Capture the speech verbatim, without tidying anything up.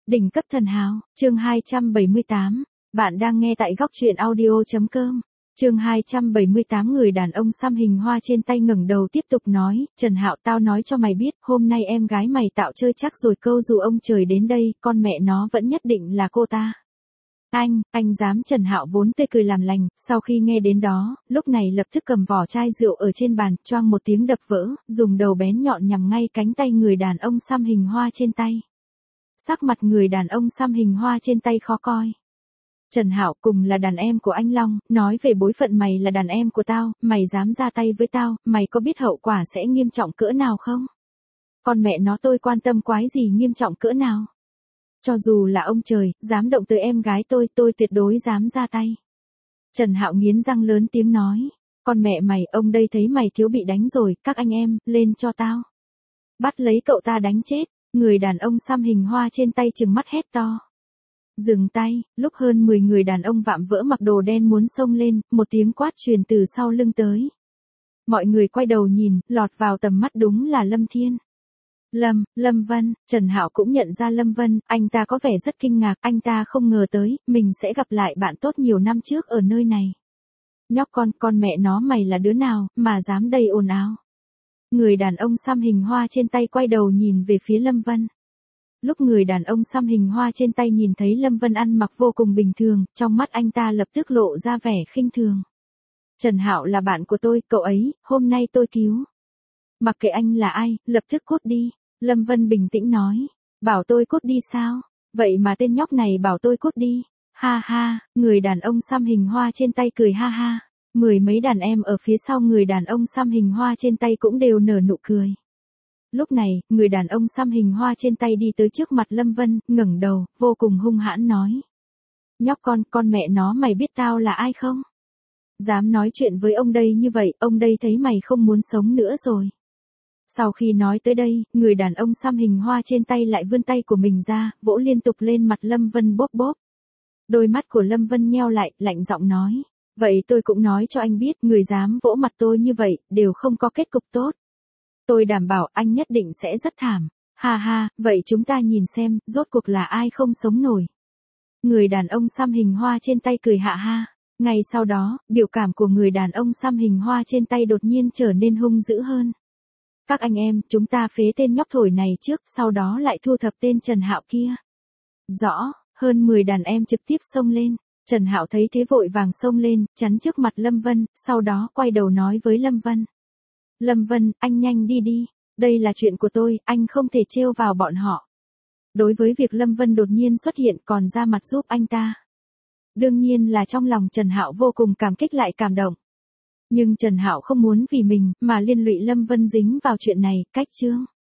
Đỉnh cấp thần hào, chương hai trăm bảy mươi tám. Bạn đang nghe tại góc truyện audio.com. Chương hai trăm bảy mươi tám. Người đàn ông xăm hình hoa trên tay ngẩng đầu tiếp tục nói, Trần Hạo, tao nói cho mày biết, hôm nay em gái mày tạo chơi chắc rồi, câu dù ông trời đến đây, con mẹ nó vẫn nhất định là cô ta. Anh, anh dám? Trần Hạo vốn tươi cười làm lành, sau khi nghe đến đó, lúc này lập tức cầm vỏ chai rượu ở trên bàn, choang một tiếng đập vỡ, dùng đầu bén nhọn nhằm ngay cánh tay người đàn ông xăm hình hoa trên tay. Sắc mặt người đàn ông xăm hình hoa trên tay khó coi. Trần Hạo, cùng là đàn em của anh Long, nói về bối phận mày là đàn em của tao, mày dám ra tay với tao, mày có biết hậu quả sẽ nghiêm trọng cỡ nào không? Con mẹ nó, tôi quan tâm quái gì nghiêm trọng cỡ nào? Cho dù là ông trời, dám động tới em gái tôi, tôi tuyệt đối dám ra tay. Trần Hạo nghiến răng lớn tiếng nói, con mẹ mày, ông đây thấy mày thiếu bị đánh rồi, các anh em, lên cho tao. Bắt lấy cậu ta đánh chết. Người đàn ông xăm hình hoa trên tay trừng mắt hét to. Dừng tay, lúc hơn mười người đàn ông vạm vỡ mặc đồ đen muốn xông lên, một tiếng quát truyền từ sau lưng tới. Mọi người quay đầu nhìn, lọt vào tầm mắt đúng là Lâm Thiên. Lâm, Lâm Vân, Trần Hạo cũng nhận ra Lâm Vân, anh ta có vẻ rất kinh ngạc, anh ta không ngờ tới, mình sẽ gặp lại bạn tốt nhiều năm trước ở nơi này. Nhóc con, con mẹ nó mày là đứa nào, mà dám đầy ồn ào. Người đàn ông xăm hình hoa trên tay quay đầu nhìn về phía Lâm Vân. Lúc người đàn ông xăm hình hoa trên tay nhìn thấy Lâm Vân ăn mặc vô cùng bình thường, trong mắt anh ta lập tức lộ ra vẻ khinh thường. Trần Hạo là bạn của tôi, cậu ấy, hôm nay tôi cứu. Mặc kệ anh là ai, lập tức cút đi. Lâm Vân bình tĩnh nói. Bảo tôi cút đi sao? Vậy mà tên nhóc này bảo tôi cút đi. Ha ha, người đàn ông xăm hình hoa trên tay cười ha ha. Mười mấy đàn em ở phía sau người đàn ông xăm hình hoa trên tay cũng đều nở nụ cười. Lúc này, người đàn ông xăm hình hoa trên tay đi tới trước mặt Lâm Vân, ngẩng đầu, vô cùng hung hãn nói. Nhóc con, con mẹ nó, mày biết tao là ai không? Dám nói chuyện với ông đây như vậy, ông đây thấy mày không muốn sống nữa rồi. Sau khi nói tới đây, người đàn ông xăm hình hoa trên tay lại vươn tay của mình ra, vỗ liên tục lên mặt Lâm Vân bóp bóp. Đôi mắt của Lâm Vân nheo lại, lạnh giọng nói. Vậy tôi cũng nói cho anh biết, người dám vỗ mặt tôi như vậy, đều không có kết cục tốt. Tôi đảm bảo anh nhất định sẽ rất thảm. Ha ha, vậy chúng ta nhìn xem, rốt cuộc là ai không sống nổi. Người đàn ông xăm hình hoa trên tay cười hạ ha. Ngay sau đó, biểu cảm của người đàn ông xăm hình hoa trên tay đột nhiên trở nên hung dữ hơn. Các anh em, chúng ta phế tên nhóc thổi này trước, sau đó lại thu thập tên Trần Hạo kia. Rõ, hơn mười đàn em trực tiếp xông lên. Trần Hạo thấy thế vội vàng xông lên, chắn trước mặt Lâm Vân, sau đó quay đầu nói với Lâm Vân. Lâm Vân, anh nhanh đi đi, đây là chuyện của tôi, anh không thể trêu vào bọn họ. Đối với việc Lâm Vân đột nhiên xuất hiện còn ra mặt giúp anh ta. Đương nhiên là trong lòng Trần Hạo vô cùng cảm kích lại cảm động. Nhưng Trần Hạo không muốn vì mình mà liên lụy Lâm Vân dính vào chuyện này, cách chương.